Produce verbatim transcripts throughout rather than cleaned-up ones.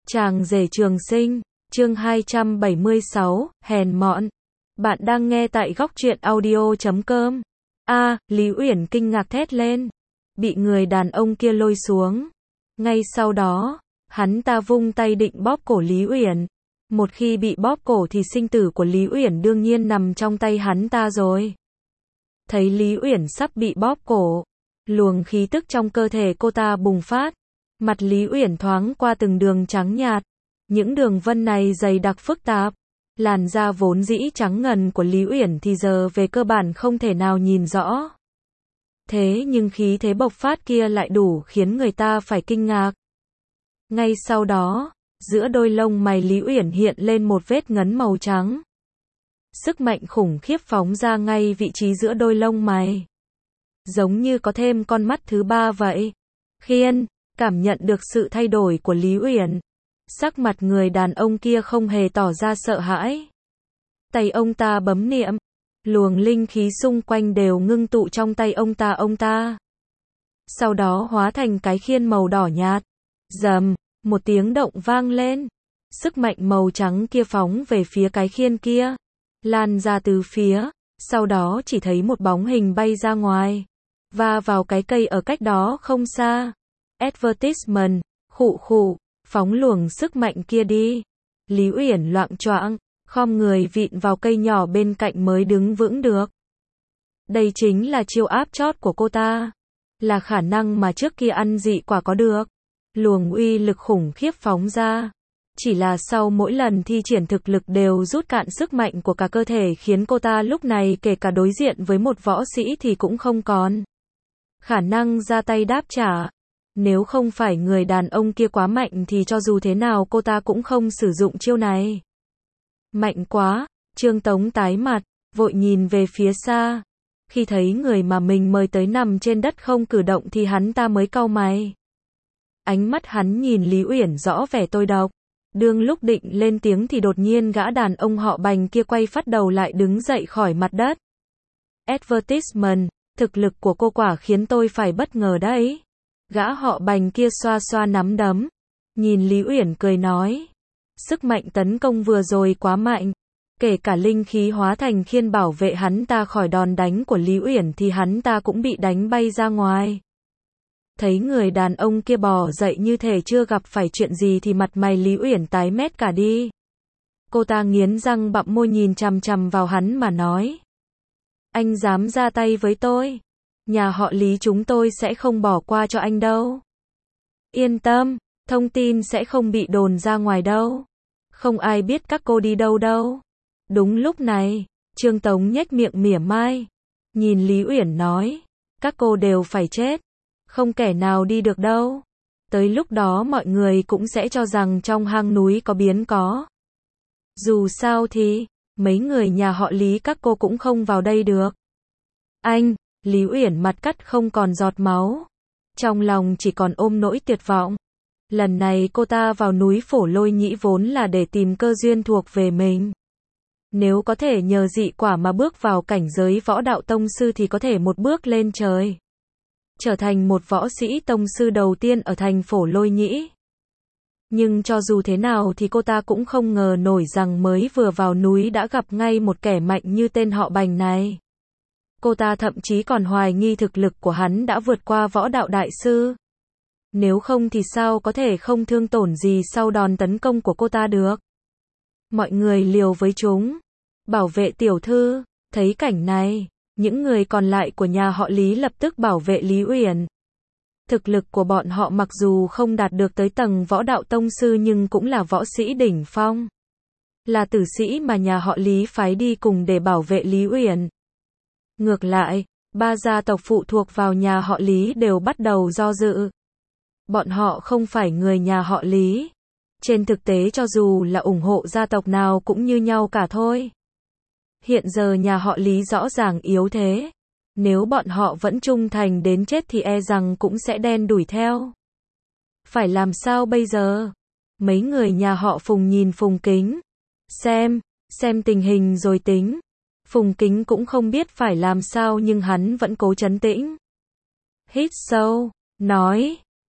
Chàng rể trường sinh, chương hai trăm bảy mươi sáu, hèn mọn. Bạn đang nghe tại góc truyện audio chấm com. A, Lý Uyển kinh ngạc thét lên. Bị người đàn ông kia lôi xuống. Ngay sau đó, hắn ta vung tay định bóp cổ Lý Uyển. Một khi bị bóp cổ thì sinh tử của Lý Uyển đương nhiên nằm trong tay hắn ta rồi. Thấy Lý Uyển sắp bị bóp cổ, luồng khí tức trong cơ thể cô ta bùng phát. Mặt Lý Uyển thoáng qua từng đường trắng nhạt. Những đường vân này dày đặc phức tạp. Làn da vốn dĩ trắng ngần của Lý Uyển thì giờ về cơ bản không thể nào nhìn rõ. Thế nhưng khí thế bộc phát kia lại đủ khiến người ta phải kinh ngạc. Ngay sau đó, giữa đôi lông mày Lý Uyển hiện lên một vết ngấn màu trắng. Sức mạnh khủng khiếp phóng ra ngay vị trí giữa đôi lông mày. Giống như có thêm con mắt thứ ba vậy. Khiên, cảm nhận được sự thay đổi của Lý Uyển. Sắc mặt người đàn ông kia không hề tỏ ra sợ hãi. Tay ông ta bấm niệm. Luồng linh khí xung quanh đều ngưng tụ trong tay ông ta ông ta. Sau đó hóa thành cái khiên màu đỏ nhạt. Rầm, một tiếng động vang lên. Sức mạnh màu trắng kia phóng về phía cái khiên kia. Lan ra từ phía. Sau đó chỉ thấy một bóng hình bay ra ngoài. Va vào cái cây ở cách đó không xa. Advertisement, khụ khụ, phóng luồng sức mạnh kia đi. Lý Uyển loạng choạng, khom người vịn vào cây nhỏ bên cạnh mới đứng vững được. Đây chính là chiêu áp chót của cô ta. Là khả năng mà trước kia ăn dị quả có được. Luồng uy lực khủng khiếp phóng ra. Chỉ là sau mỗi lần thi triển thực lực đều rút cạn sức mạnh của cả cơ thể khiến cô ta lúc này kể cả đối diện với một võ sĩ thì cũng không còn khả năng ra tay đáp trả. Nếu không phải người đàn ông kia quá mạnh thì cho dù thế nào cô ta cũng không sử dụng chiêu này. Mạnh quá, Trương Tống tái mặt, vội nhìn về phía xa. Khi thấy người mà mình mời tới nằm trên đất không cử động thì hắn ta mới cau mày. Ánh mắt hắn nhìn Lý Uyển rõ vẻ tôi độc. Đương lúc định lên tiếng thì đột nhiên gã đàn ông họ Bành kia quay phát đầu lại đứng dậy khỏi mặt đất. Advertisement, thực lực của cô quả khiến tôi phải bất ngờ đấy. Gã họ Bành kia xoa xoa nắm đấm. Nhìn Lý Uyển cười nói. Sức mạnh tấn công vừa rồi quá mạnh. Kể cả linh khí hóa thành khiên bảo vệ hắn ta khỏi đòn đánh của Lý Uyển thì hắn ta cũng bị đánh bay ra ngoài. Thấy người đàn ông kia bò dậy như thể chưa gặp phải chuyện gì thì mặt mày Lý Uyển tái mét cả đi. Cô ta nghiến răng bặm môi nhìn chằm chằm vào hắn mà nói. Anh dám ra tay với tôi? Nhà họ Lý chúng tôi sẽ không bỏ qua cho anh đâu. Yên tâm, thông tin sẽ không bị đồn ra ngoài đâu. Không ai biết các cô đi đâu đâu. Đúng lúc này, Trương Tống nhếch miệng mỉa mai. Nhìn Lý Uyển nói. Các cô đều phải chết. Không kẻ nào đi được đâu. Tới lúc đó mọi người cũng sẽ cho rằng trong hang núi có biến có. Dù sao thì, mấy người nhà họ Lý các cô cũng không vào đây được. Anh, Lý Uyển mặt cắt không còn giọt máu. Trong lòng chỉ còn ôm nỗi tuyệt vọng. Lần này cô ta vào núi Phổ Lôi Nhĩ vốn là để tìm cơ duyên thuộc về mình. Nếu có thể nhờ dị quả mà bước vào cảnh giới võ đạo tông sư thì có thể một bước lên trời. Trở thành một võ sĩ tông sư đầu tiên ở thành Phổ Lôi Nhĩ. Nhưng cho dù thế nào thì cô ta cũng không ngờ nổi rằng mới vừa vào núi đã gặp ngay một kẻ mạnh như tên họ Bành này. Cô ta thậm chí còn hoài nghi thực lực của hắn đã vượt qua võ đạo đại sư. Nếu không thì sao có thể không thương tổn gì sau đòn tấn công của cô ta được. Mọi người liều với chúng. Bảo vệ tiểu thư. Thấy cảnh này, những người còn lại của nhà họ Lý lập tức bảo vệ Lý Uyển. Thực lực của bọn họ mặc dù không đạt được tới tầng võ đạo tông sư nhưng cũng là võ sĩ đỉnh phong. Là tử sĩ mà nhà họ Lý phái đi cùng để bảo vệ Lý Uyển. Ngược lại, ba gia tộc phụ thuộc vào nhà họ Lý đều bắt đầu do dự. Bọn họ không phải người nhà họ Lý. Trên thực tế cho dù là ủng hộ gia tộc nào cũng như nhau cả thôi. Hiện giờ nhà họ Lý rõ ràng yếu thế. Nếu bọn họ vẫn trung thành đến chết thì e rằng cũng sẽ đen đuổi theo. Phải làm sao bây giờ? Mấy người nhà họ Phùng nhìn Phùng Kính. Xem, xem tình hình rồi tính. Phùng Kính cũng không biết phải làm sao nhưng hắn vẫn cố trấn tĩnh. Hít sâu, nói.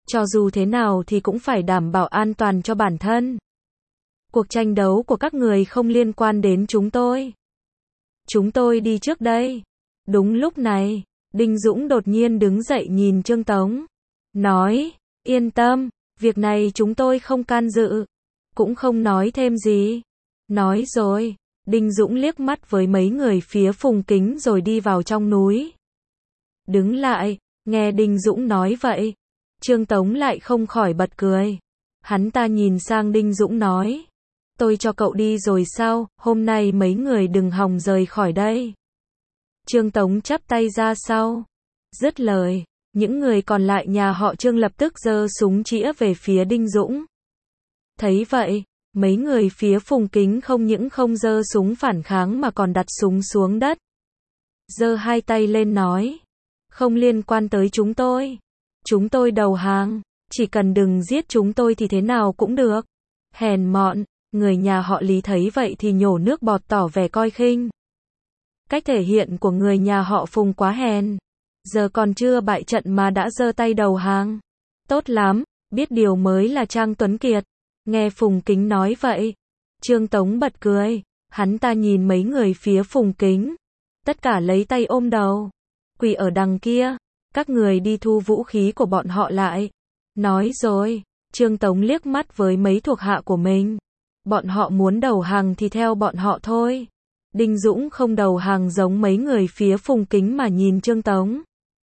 Cho dù thế nào thì cũng phải đảm bảo an toàn cho bản thân. Cuộc tranh đấu của các người không liên quan đến chúng tôi. Chúng tôi đi trước đây. Đúng lúc này, Đinh Dũng đột nhiên đứng dậy nhìn Trương Tống. Nói, yên tâm, việc này chúng tôi không can dự. Cũng không nói thêm gì. Nói rồi, Đinh Dũng liếc mắt với mấy người phía Phùng Kính rồi đi vào trong núi. Đứng lại, nghe Đinh Dũng nói vậy. Trương Tống lại không khỏi bật cười. Hắn ta nhìn sang Đinh Dũng nói. Tôi cho cậu đi rồi sao, hôm nay mấy người đừng hòng rời khỏi đây. Trương Tống chắp tay ra sau. Dứt lời, những người còn lại nhà họ Trương lập tức giơ súng chĩa về phía Đinh Dũng. Thấy vậy, mấy người phía Phùng Kính không những không giơ súng phản kháng mà còn đặt súng xuống đất. Giơ hai tay lên nói. Không liên quan tới chúng tôi. Chúng tôi đầu hàng, chỉ cần đừng giết chúng tôi thì thế nào cũng được. Hèn mọn, người nhà họ Lý thấy vậy thì nhổ nước bọt tỏ vẻ coi khinh. Cách thể hiện của người nhà họ Phùng quá hèn. Giờ còn chưa bại trận mà đã giơ tay đầu hàng. Tốt lắm, biết điều mới là Trang Tuấn Kiệt. Nghe Phùng Kính nói vậy, Trương Tống bật cười. Hắn ta nhìn mấy người phía Phùng Kính. Tất cả lấy tay ôm đầu. Quỳ ở đằng kia. Các người đi thu vũ khí của bọn họ lại. Nói rồi, Trương Tống liếc mắt với mấy thuộc hạ của mình. Bọn họ muốn đầu hàng thì theo bọn họ thôi. Đinh Dũng không đầu hàng giống mấy người phía Phùng Kính mà nhìn Trương Tống.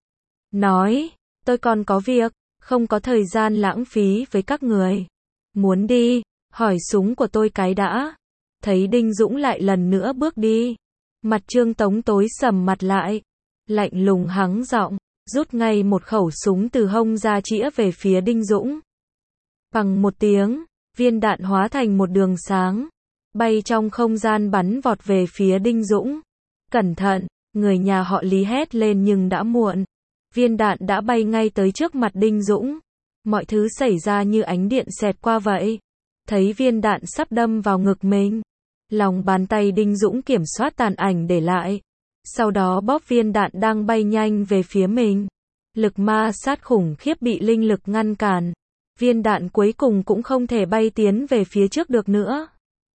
Nói, tôi còn có việc, không có thời gian lãng phí với các người. Muốn đi, hỏi súng của tôi cái đã. Thấy Đinh Dũng lại lần nữa bước đi. Mặt Trương Tống tối sầm mặt lại. Lạnh lùng hắng giọng, rút ngay một khẩu súng từ hông ra chĩa về phía Đinh Dũng. Bằng một tiếng, viên đạn hóa thành một đường sáng. Bay trong không gian bắn vọt về phía Đinh Dũng. Cẩn thận, người nhà họ Lý hét lên nhưng đã muộn. Viên đạn đã bay ngay tới trước mặt Đinh Dũng. Mọi thứ xảy ra như ánh điện xẹt qua vậy. Thấy viên đạn sắp đâm vào ngực mình. Lòng bàn tay Đinh Dũng kiểm soát tàn ảnh để lại. Sau đó bóp viên đạn đang bay nhanh về phía mình. Lực ma sát khủng khiếp bị linh lực ngăn cản. Viên đạn cuối cùng cũng không thể bay tiến về phía trước được nữa.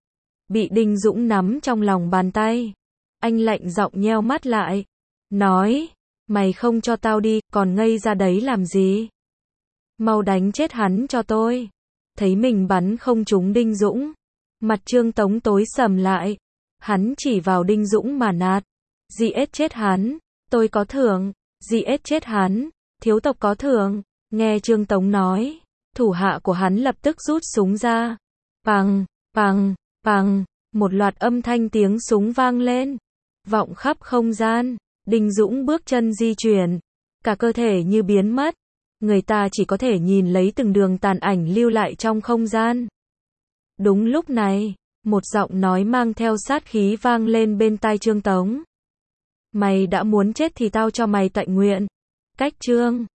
Bị Đinh Dũng nắm trong lòng bàn tay. Anh lạnh giọng nheo mắt lại. Nói, mày không cho tao đi, còn ngây ra đấy làm gì? Mau đánh chết hắn cho tôi. Thấy mình bắn không trúng Đinh Dũng. Mặt Trương Tống tối sầm lại. Hắn chỉ vào Đinh Dũng mà nạt. Giết chết hắn, tôi có thưởng. Giết chết hắn, thiếu tộc có thưởng. Nghe Trương Tống nói, thủ hạ của hắn lập tức rút súng ra. Pằng, pằng, pằng, một loạt âm thanh tiếng súng vang lên. Vọng khắp không gian. Đinh Dũng bước chân di chuyển. Cả cơ thể như biến mất. Người ta chỉ có thể nhìn lấy từng đường tàn ảnh lưu lại trong không gian. Đúng lúc này, một giọng nói mang theo sát khí vang lên bên tai Trương Tống. Mày đã muốn chết thì tao cho mày tận nguyện. Cách chương